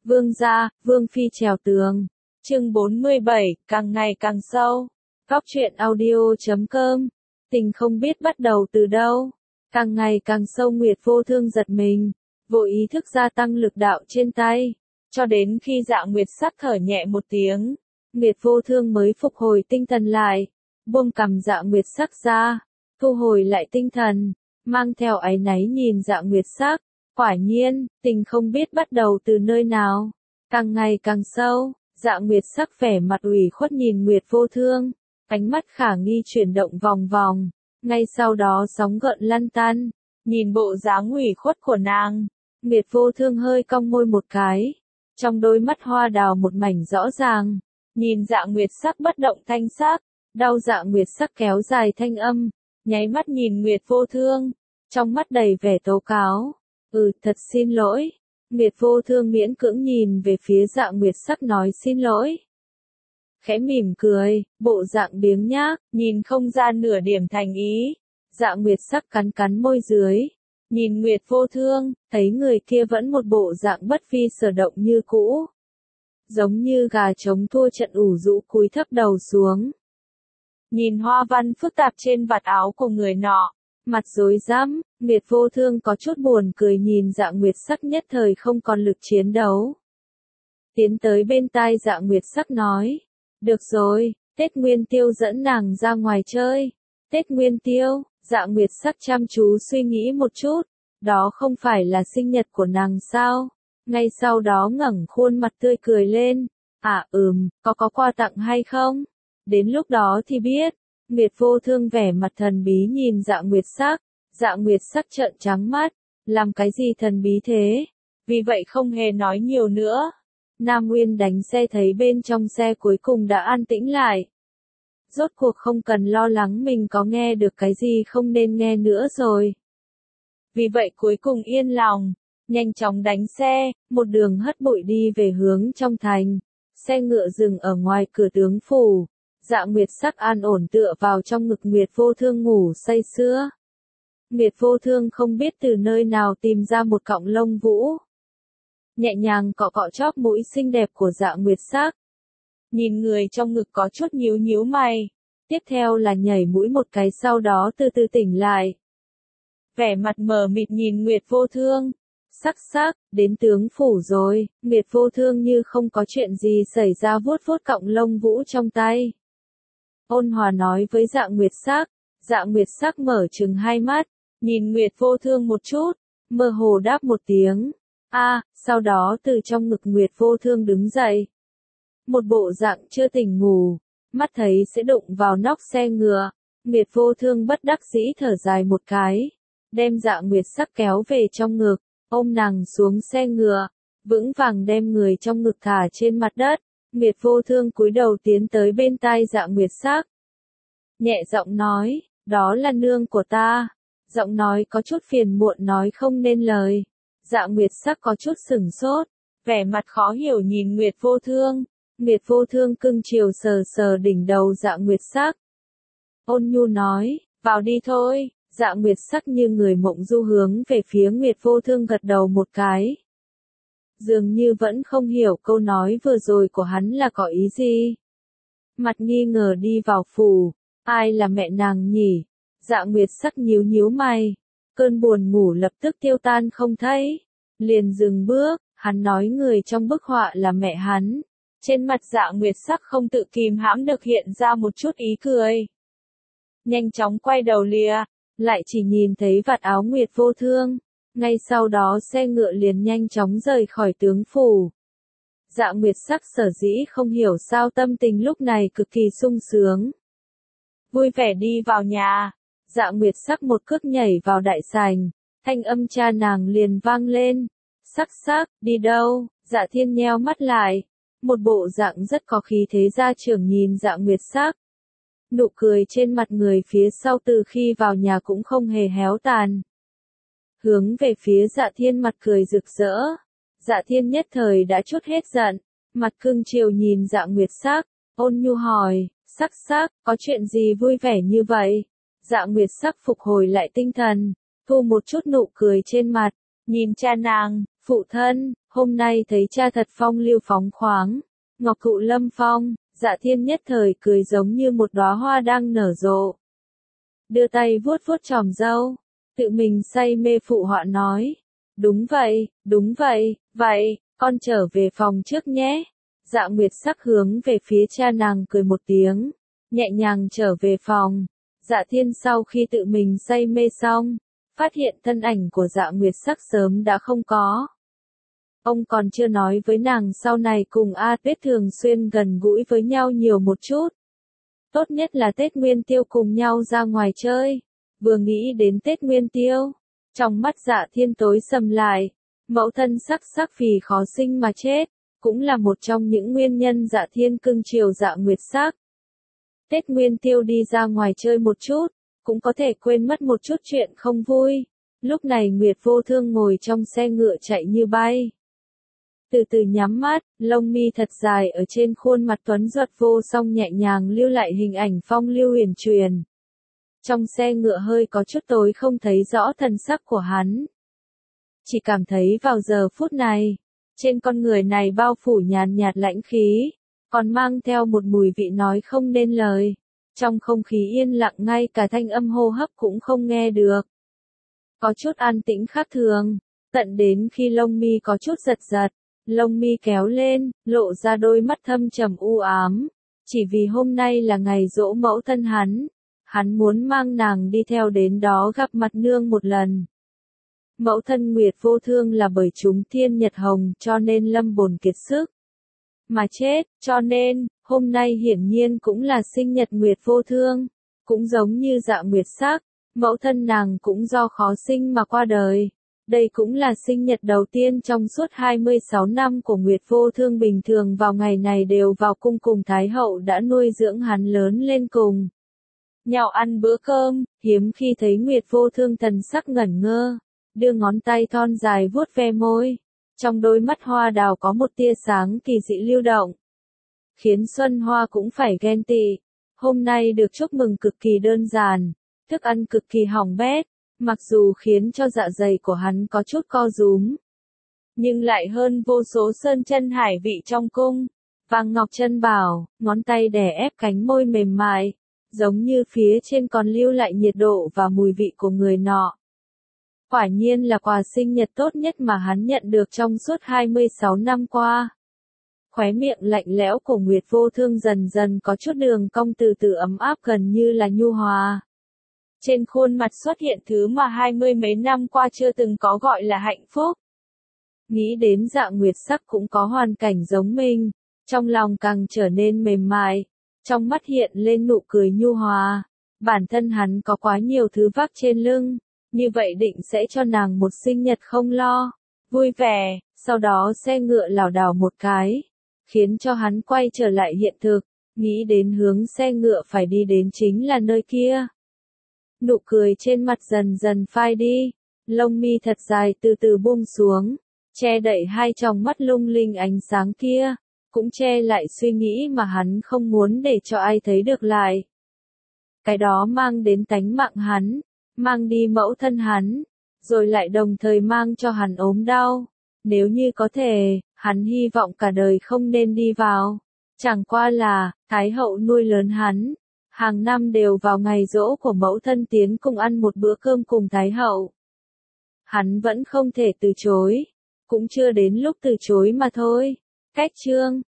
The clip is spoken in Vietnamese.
Vương gia, Vương phi trèo tường. Chương 47, càng ngày càng sâu. Góc truyện audio.com. Tình không biết bắt đầu từ đâu. Càng ngày càng sâu, Nguyệt Vô Thương giật mình, vô ý thức gia tăng lực đạo trên tay, cho đến khi Dạ Nguyệt Sắc thở nhẹ một tiếng, Nguyệt Vô Thương mới phục hồi tinh thần lại, buông cằm Dạ Nguyệt Sắc ra, thu hồi lại tinh thần, mang theo áy náy nhìn Dạ Nguyệt Sắc. Quả nhiên, tình không biết bắt đầu từ nơi nào, càng ngày càng sâu. Dạ Nguyệt Sắc vẻ mặt ủy khuất nhìn Nguyệt Vô Thương, ánh mắt khả nghi chuyển động vòng vòng, ngay sau đó sóng gợn lăn tăn, nhìn bộ dáng ủy khuất của nàng, Nguyệt Vô Thương hơi cong môi một cái, trong đôi mắt hoa đào một mảnh rõ ràng, nhìn Dạ Nguyệt Sắc bất động thanh sắc, đau Dạ Nguyệt Sắc kéo dài thanh âm, nháy mắt nhìn Nguyệt Vô Thương, trong mắt đầy vẻ tố cáo. Thật xin lỗi. Nguyệt Vô Thương miễn cưỡng nhìn về phía Dạ Nguyệt Sắc nói xin lỗi. Khẽ mỉm cười, bộ dạng biếng nhác, nhìn không ra nửa điểm thành ý. Dạ Nguyệt Sắc cắn cắn môi dưới, nhìn Nguyệt Vô Thương, thấy người kia vẫn một bộ dạng bất vi sở động như cũ. Giống như gà trống thua trận ủ rũ cúi thấp đầu xuống. Nhìn hoa văn phức tạp trên vạt áo của người nọ, mặt rối rắm, Nguyệt Vô Thương có chút buồn cười nhìn Dạ Nguyệt Sắc nhất thời không còn lực chiến đấu. Tiến tới bên tai Dạ Nguyệt Sắc nói, được rồi, Tết Nguyên Tiêu dẫn nàng ra ngoài chơi. Tết Nguyên Tiêu, Dạ Nguyệt Sắc chăm chú suy nghĩ một chút, đó không phải là sinh nhật của nàng sao? Ngay sau đó ngẩng khuôn mặt tươi cười lên, có quà tặng hay không? Đến lúc đó thì biết. Nguyệt Vô Thương vẻ mặt thần bí nhìn Dạ Nguyệt Sắc, Dạ Nguyệt Sắc trợn trắng mắt, làm cái gì thần bí thế? Vì vậy không hề nói nhiều nữa. Nam Nguyên đánh xe thấy bên trong xe cuối cùng đã an tĩnh lại. Rốt cuộc không cần lo lắng mình có nghe được cái gì không nên nghe nữa rồi. Vì vậy cuối cùng yên lòng, nhanh chóng đánh xe, một đường hất bụi đi về hướng trong thành. Xe ngựa dừng ở ngoài cửa tướng phủ. Dạ Nguyệt Sắc an ổn tựa vào trong ngực Nguyệt Vô Thương ngủ say sưa. Nguyệt Vô Thương không biết từ nơi nào tìm ra một cọng lông vũ. Nhẹ nhàng cọ cọ chóp mũi xinh đẹp của Dạ Nguyệt Sắc. Nhìn người trong ngực có chút nhíu nhíu mày. Tiếp theo là nhảy mũi một cái sau đó từ từ tỉnh lại. Vẻ mặt mờ mịt nhìn Nguyệt Vô Thương. Sắc, đến tướng phủ rồi. Nguyệt Vô Thương như không có chuyện gì xảy ra vuốt vuốt cọng lông vũ trong tay. Ôn hòa nói với Dạ Nguyệt Sắc. Dạ Nguyệt Sắc mở trừng hai mắt, nhìn Nguyệt Vô Thương một chút, mơ hồ đáp một tiếng. Sau đó từ trong ngực Nguyệt Vô Thương đứng dậy. Một bộ dạng chưa tỉnh ngủ, mắt thấy sẽ đụng vào nóc xe ngựa, Nguyệt Vô Thương bất đắc dĩ thở dài một cái, đem Dạ Nguyệt Sắc kéo về trong ngực, ôm nàng xuống xe ngựa, vững vàng đem người trong ngực thả trên mặt đất. Nguyệt Vô Thương cúi đầu tiến tới bên tai Dạ Nguyệt Sắc. Nhẹ giọng nói, đó là nương của ta. Giọng nói có chút phiền muộn nói không nên lời. Dạ Nguyệt Sắc có chút sửng sốt, vẻ mặt khó hiểu nhìn Nguyệt Vô Thương. Nguyệt Vô Thương cưng chiều sờ sờ đỉnh đầu Dạ Nguyệt Sắc. Ôn nhu nói, vào đi thôi. Dạ Nguyệt Sắc như người mộng du hướng về phía Nguyệt Vô Thương gật đầu một cái. Dường như vẫn không hiểu câu nói vừa rồi của hắn là có ý gì. Mặt nghi ngờ đi vào phủ, ai là mẹ nàng nhỉ? Dạ Nguyệt Sắc nhíu nhíu mày, cơn buồn ngủ lập tức tiêu tan không thấy. Liền dừng bước, hắn nói người trong bức họa là mẹ hắn. Trên mặt Dạ Nguyệt Sắc không tự kìm hãm được hiện ra một chút ý cười. Nhanh chóng quay đầu lìa, lại chỉ nhìn thấy vạt áo Nguyệt Vô Thương. Ngay sau đó xe ngựa liền nhanh chóng rời khỏi tướng phủ. Dạ Nguyệt Sắc sở dĩ không hiểu sao tâm tình lúc này cực kỳ sung sướng. Vui vẻ đi vào nhà. Dạ Nguyệt Sắc một cước nhảy vào đại sảnh, thanh âm cha nàng liền vang lên. Sắc, đi đâu? Dạ Thiên nheo mắt lại, một bộ dạng rất có khí thế gia trưởng nhìn Dạ Nguyệt Sắc. Nụ cười trên mặt người phía sau từ khi vào nhà cũng không hề héo tàn. Hướng về phía Dạ Thiên mặt cười rực rỡ. Dạ Thiên nhất thời đã trút hết giận, mặt cưng chiều nhìn Dạ Nguyệt Sắc, ôn nhu hỏi, Sắc, có chuyện gì vui vẻ như vậy? Dạ Nguyệt Sắc phục hồi lại tinh thần, thu một chút nụ cười trên mặt, nhìn cha nàng, phụ thân, Hôm nay thấy cha thật phong lưu phóng khoáng, ngọc thụ lâm phong, Dạ Thiên nhất thời cười giống như một đóa hoa đang nở rộ. Đưa tay vuốt vuốt chòm râu, tự mình say mê phụ họa nói. Đúng vậy, vậy, con trở về phòng trước nhé. Dạ Nguyệt Sắc hướng về phía cha nàng cười một tiếng, nhẹ nhàng trở về phòng. Dạ Thiên sau khi tự mình say mê xong, phát hiện thân ảnh của Dạ Nguyệt Sắc sớm đã không có. Ông còn chưa nói với nàng sau này cùng A Tuyết thường xuyên gần gũi với nhau nhiều một chút. Tốt nhất là Tết Nguyên Tiêu cùng nhau ra ngoài chơi. Vừa nghĩ đến Tết Nguyên Tiêu, trong mắt Dạ Thiên tối sầm lại. Mẫu thân sắc vì khó sinh mà chết, cũng là một trong những nguyên nhân Dạ Thiên cưng chiều Dạ Nguyệt Sắc. Tết Nguyên Tiêu đi ra ngoài chơi một chút, cũng có thể quên mất một chút chuyện không vui. Lúc này Nguyệt Vô Thương ngồi trong xe ngựa chạy như bay. Từ từ nhắm mắt, lông mi thật dài ở trên khuôn mặt tuấn giật vô song nhẹ nhàng lưu lại hình ảnh phong lưu huyền truyền. Trong xe ngựa hơi có chút tối không thấy rõ thần sắc của hắn. Chỉ cảm thấy vào giờ phút này, trên con người này bao phủ nhàn nhạt lãnh khí, còn mang theo một mùi vị nói không nên lời. Trong không khí yên lặng ngay cả thanh âm hô hấp cũng không nghe được. Có chút an tĩnh khác thường, tận đến khi lông mi có chút giật giật, lông mi kéo lên, lộ ra đôi mắt thâm trầm u ám. Chỉ vì hôm nay là ngày giỗ mẫu thân hắn muốn mang nàng đi theo đến đó gặp mặt nương một lần. Mẫu thân Nguyệt Vô Thương là bởi chúng thiên nhật hồng cho nên lâm bồn kiệt sức mà chết, cho nên, hôm nay hiển nhiên cũng là sinh nhật Nguyệt Vô Thương, cũng giống như Dạ Nguyệt Sắc, mẫu thân nàng cũng do khó sinh mà qua đời. Đây cũng là sinh nhật đầu tiên trong suốt 26 năm của Nguyệt Vô Thương, bình thường vào ngày này đều vào cung cùng Thái Hậu đã nuôi dưỡng hắn lớn lên cùng nhau ăn bữa cơm, hiếm khi thấy Nguyệt Vô Thương thần sắc ngẩn ngơ, đưa ngón tay thon dài vuốt ve môi. Trong đôi mắt hoa đào có một tia sáng kỳ dị lưu động, khiến Xuân Hoa cũng phải ghen tị. Hôm nay được chúc mừng cực kỳ đơn giản, thức ăn cực kỳ hỏng bét, mặc dù khiến cho dạ dày của hắn có chút co rúm, nhưng lại hơn vô số sơn chân hải vị trong cung. Vàng ngọc chân bảo, ngón tay đè ép cánh môi mềm mại, giống như phía trên còn lưu lại nhiệt độ và mùi vị của người nọ. Quả nhiên là quà sinh nhật tốt nhất mà hắn nhận được trong suốt 26 năm qua. Khóe miệng lạnh lẽo của Nguyệt Vô Thương dần dần có chút đường cong từ từ ấm áp gần như là nhu hòa. Trên khuôn mặt xuất hiện thứ mà 20 mấy năm qua chưa từng có, gọi là hạnh phúc. Nghĩ đến Dạ Nguyệt Sắc cũng có hoàn cảnh giống mình, trong lòng càng trở nên mềm mại, trong mắt hiện lên nụ cười nhu hòa. Bản thân hắn có quá nhiều thứ vác trên lưng, như vậy định sẽ cho nàng một sinh nhật không lo, vui vẻ. Sau đó xe ngựa lảo đảo một cái, khiến cho hắn quay trở lại hiện thực, nghĩ đến hướng xe ngựa phải đi đến chính là nơi kia. Nụ cười trên mặt dần dần phai đi, lông mi thật dài từ từ buông xuống, che đậy hai tròng mắt lung linh ánh sáng kia, cũng che lại suy nghĩ mà hắn không muốn để cho ai thấy được lại. Cái đó mang đến tánh mạng hắn, mang đi mẫu thân hắn, rồi lại đồng thời mang cho hắn ốm đau. Nếu như có thể, hắn hy vọng cả đời không nên đi vào. Chẳng qua là, Thái Hậu nuôi lớn hắn, hàng năm đều vào ngày giỗ của mẫu thân tiến cùng ăn một bữa cơm cùng Thái Hậu. Hắn vẫn không thể từ chối, cũng chưa đến lúc từ chối mà thôi. Cách chương